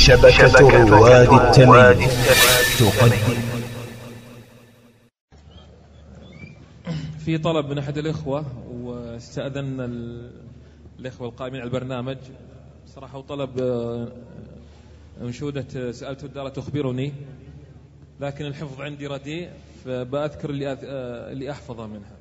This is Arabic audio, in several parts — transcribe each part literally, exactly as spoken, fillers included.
شبكة رواد التمييز تقدم. في طلب من أحد الإخوة واستأذن الإخوة القائمين على البرنامج صراحة، وطلب أنشودة سألت الدار تخبرني، لكن الحفظ عندي رديء فبأذكر اللي, أذ... اللي أحفظه منها.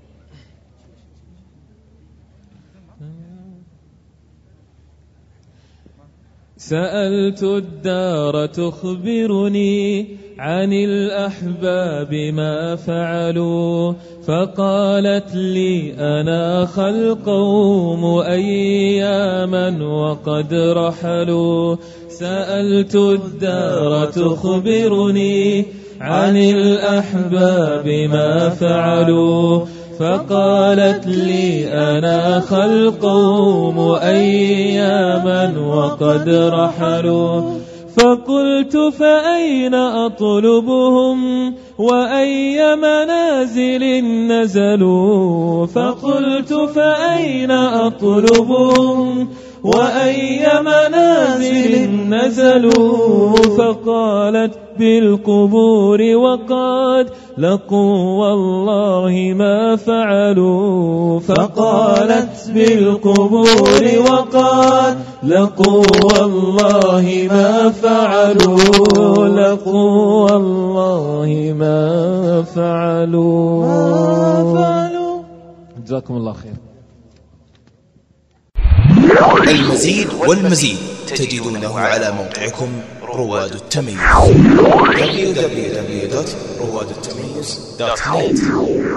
سألت الدار تخبرني عن الأحباب ما فعلوا، فقالت لي أنا القوم أياما وقد رحلوا. سألت الدار تخبرني عن الأحباب ما فعلوا، فقالت لي أنا القوم أياما وقد رحلوا. فقلت فأين أطلبهم وأي منازل نزلوا، فقلت فأين أطلبهم وأي منازل نزلوا. فقالت بالقبور وقد لقوا والله ما فعلوا، فقالت بالقبور وقد لقوا والله ما فعلوا، لقوا والله ما فعلوا. جزاكم الله خير. المزيد والمزيد تجدونه على موقعكم رواد التمييز دبليو دبليو دبليو دوت رواد التمييز دوت نت.